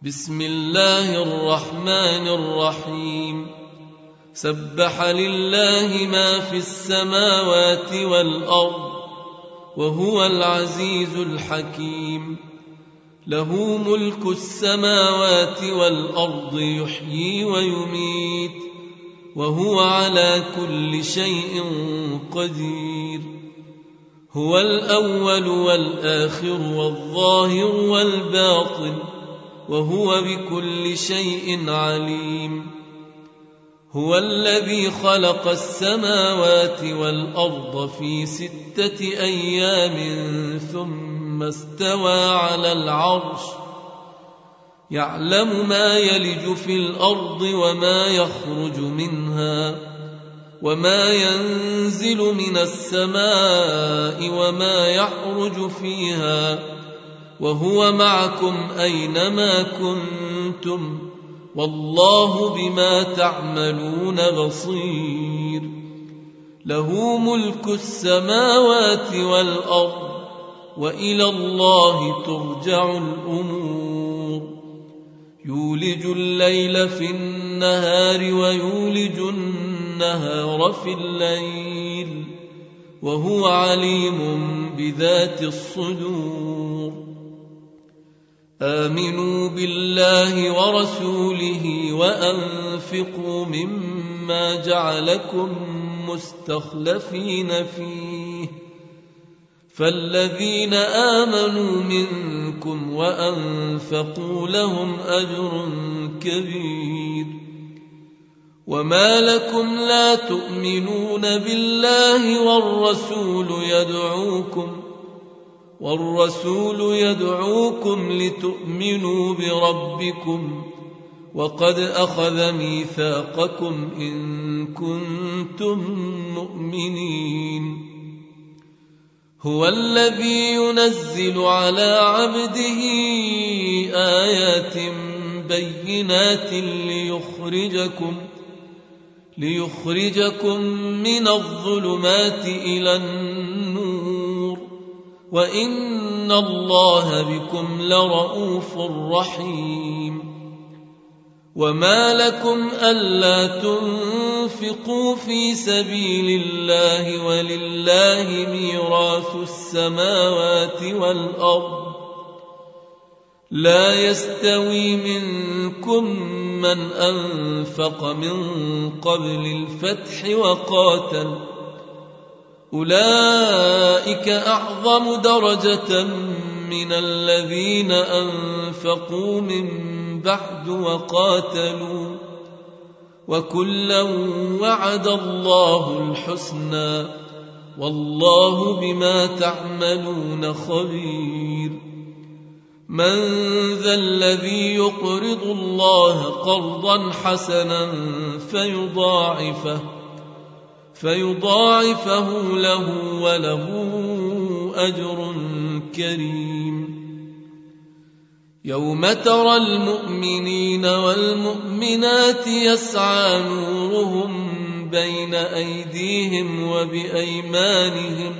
بسم الله الرحمن الرحيم. سبح لله ما في السماوات والأرض وهو العزيز الحكيم. له ملك السماوات والأرض يحيي ويميت وهو على كل شيء قدير. هو الأول والآخر والظاهر والباطن وهو بكل شيء عليم. هو الذي خلق السماوات والأرض في 6 أيام ثم استوى على العرش. يعلم ما يلج في الأرض وما يخرج منها وما ينزل من السماء وما يعرج فيها وهو معكم أينما كنتم والله بما تعملون بصير. له ملك السماوات والأرض وإلى الله ترجع الأمور. يولج الليل في النهار ويولج النهار في الليل وهو عليم بذات الصدور. آمنوا بالله ورسوله وأنفقوا مما جعلكم مستخلفين فيه. فالذين آمنوا منكم وأنفقوا لهم أجر كبير. وما لكم لا تؤمنون بالله والرسول يدعوكم لتؤمنوا بربكم وقد أخذ ميثاقكم إن كنتم مؤمنين. هو الذي ينزل على عبده آيات بينات ليخرجكم من الظلمات إلى النور وإن الله بكم لرؤوف رحيم. وما لكم ألا تنفقوا في سبيل الله ولله ميراث السماوات والأرض. لا يستوي منكم من أنفق من قبل الفتح وقاتل أولئك أعظم درجة من الذين أنفقوا من بعد وقاتلوا وكلا وعد الله الحسنى والله بما تعملون خبير. من ذا الذي يقرض الله قرضا حسنا فيضاعفه له وله أجر كريم. يوم ترى المؤمنين والمؤمنات يسعى نورهم بين أيديهم وبأيمانهم.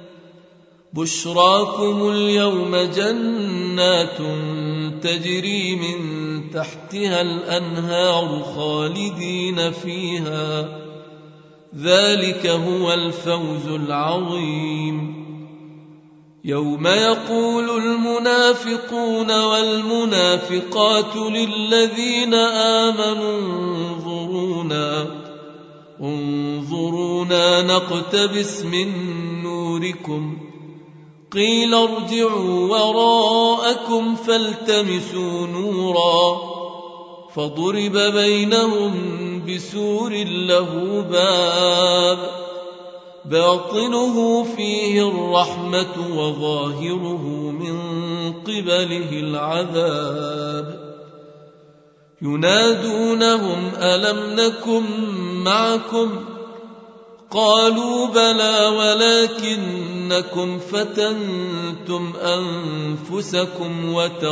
بشراكم اليوم جنات تجري من تحتها الأنهار خالدين فيها ذلك هو الفوز العظيم. يوم يقول المنافقون والمنافقات للذين آمنوا انظرونا نقتبس من نوركم قيل ارجعوا وراءكم فالتمسوا نورا فضرب بينهم بسور له باب باطنه فيه الرحمة وظاهره من قبله العذاب. ينادونهم ألم نكن معكم قالوا بلى ولكنكم فتنتم أنفسكم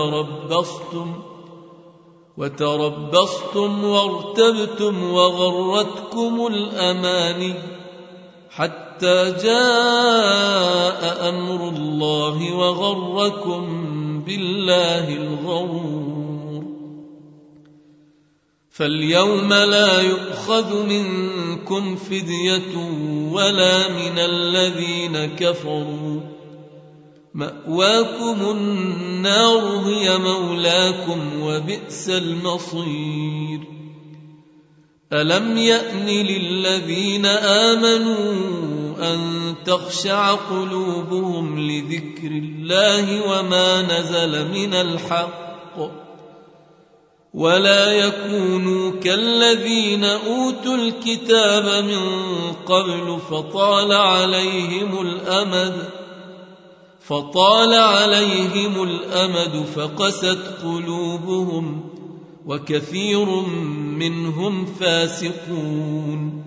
وتربصتم وارتبتم وغرتكم الأماني حتى جاء أمر الله وغركم بالله الغرور. فاليوم لا يؤخذ منكم فدية ولا من الذين كفروا، مأواكم النار هي مولاكم وبئس المصير. ألم يأن للذين آمنوا أن تخشع قلوبهم لذكر الله وما نزل من الحق ولا يكونوا كالذين أوتوا الكتاب من قبل فطال عليهم الأمد فقست قلوبهم وكثير منهم فاسقون.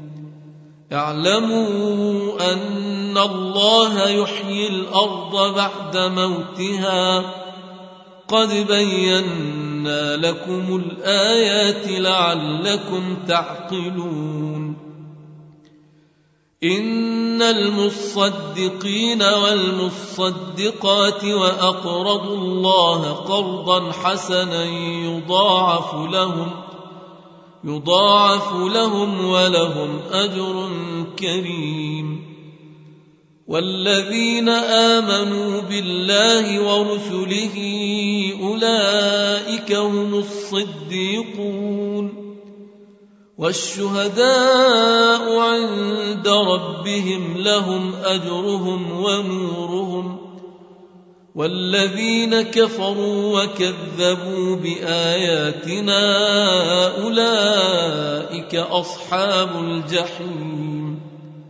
اعلموا أن الله يحيي الأرض بعد موتها، قد بينا لكم الآيات لعلكم تعقلون. إن المصدقين والمصدقات وأقرضوا الله قرضا حسنا يضاعف لهم ولهم أجر كريم. والذين آمنوا بالله ورسله أولئك هم الصديقون والشهداء عند ربهم لهم أجرهم ونورهم. والذين كفروا وكذبوا بآياتنا أولئك أصحاب الجحيم.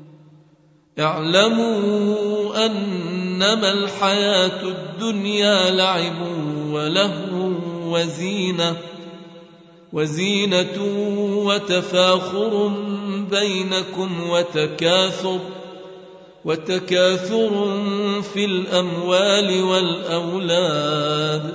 اعلموا أنما الحياة الدنيا لعب ولهو وزينة وتفاخر بينكم وتكاثر في الأموال والأولاد،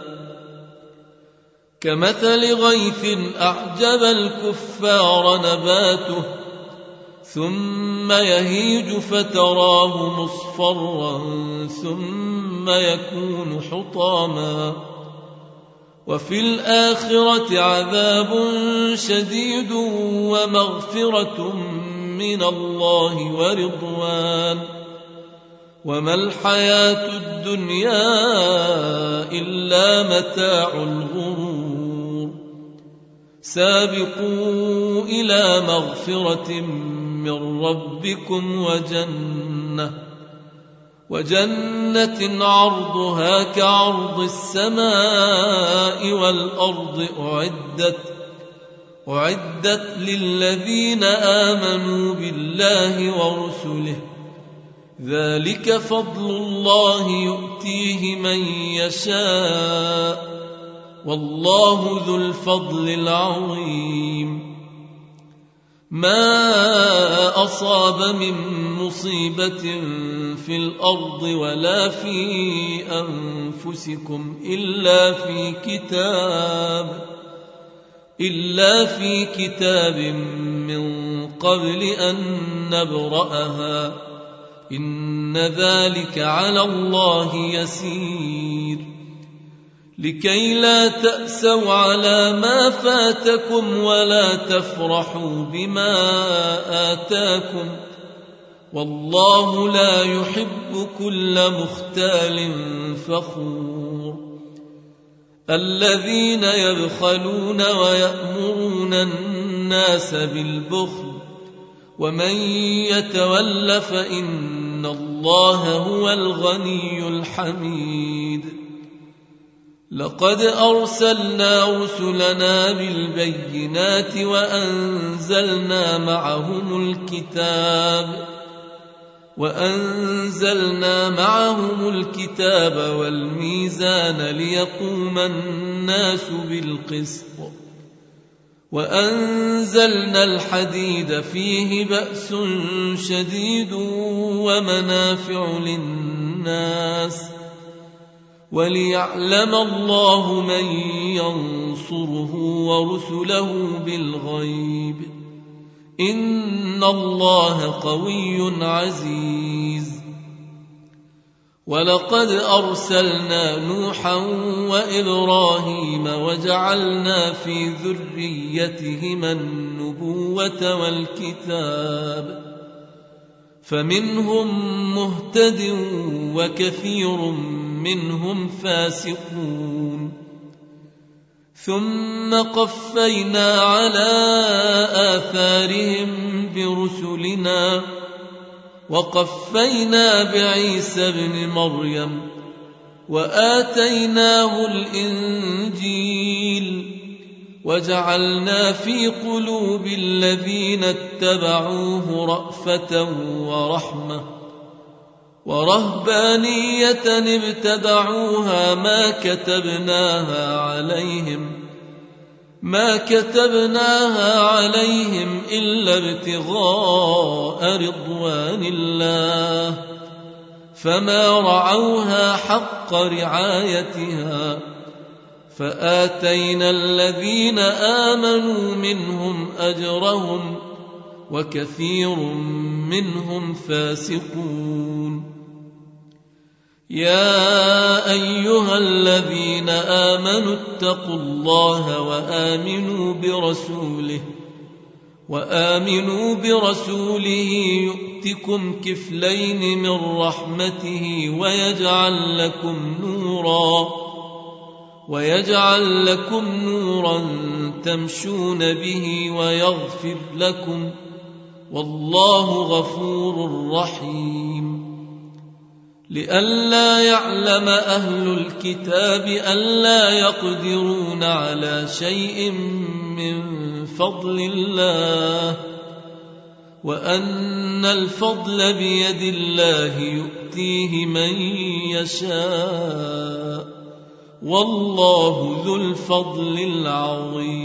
كمثل غيث أعجب الكفار نباته ثم يهيج فتراه مصفرا ثم يكون حطاما، وفي الآخرة عذاب شديد ومغفرة من الله ورضوان، وما الحياة الدنيا إلا متاع الغرور. سابقوا إلى مغفرة من ربكم وجنة عرضها كعرض السماء والأرض أعدت للذين آمنوا بالله ورسله، ذلك فضل الله يؤتيه من يشاء والله ذو الفضل العظيم. ما أصاب من مصيبة في الأرض ولا في أنفسكم إلا في كتاب من قبل أن نبرأها، إن ذلك على الله يسير. لكي لا تأسوا على ما فاتكم ولا تفرحوا بما آتاكم، والله لا يحب كل مختال فخور. الذين يبخلون ويأمرون الناس بالبخل ومن يتول فإن الله هو الغني الحميد. لقد أرسلنا رسلنا بالبينات وأنزلنا معهم الكتاب والميزان ليقوم الناس بالقسط، وأنزلنا الحديد فيه بأس شديد ومنافع للناس وليعلم الله من ينصره ورسله بالغيب، إن الله قوي عزيز. ولقد أرسلنا نوحا وإبراهيم وجعلنا في ذريتهما النبوة والكتاب فمنهم مهتد وكثير منهم فاسقون ثم قفينا على آثارهم برسلنا وقفينا بعيسى ابن مريم وآتيناه الإنجيل وجعلنا في قلوب الذين اتبعوه رأفة ورحمة ورهبانية ابتدعوها ما كتبناها عليهم إلا ابتغاء رضوان الله فما رعوها حق رعايتها فآتينا الذين آمنوا منهم أجرهم وكثير منهم فاسقون يا أيها الذين آمنوا اتقوا الله وآمنوا برسوله يؤتكم كفلين من رحمته ويجعل لكم نورا تمشون به ويغفر لكم والله غفور رحيم لئلا يعلم أهل الكتاب ألا يقدرون على شيء من فضل الله وأن الفضل بيد الله يؤتيه من يشاء والله ذو الفضل العظيم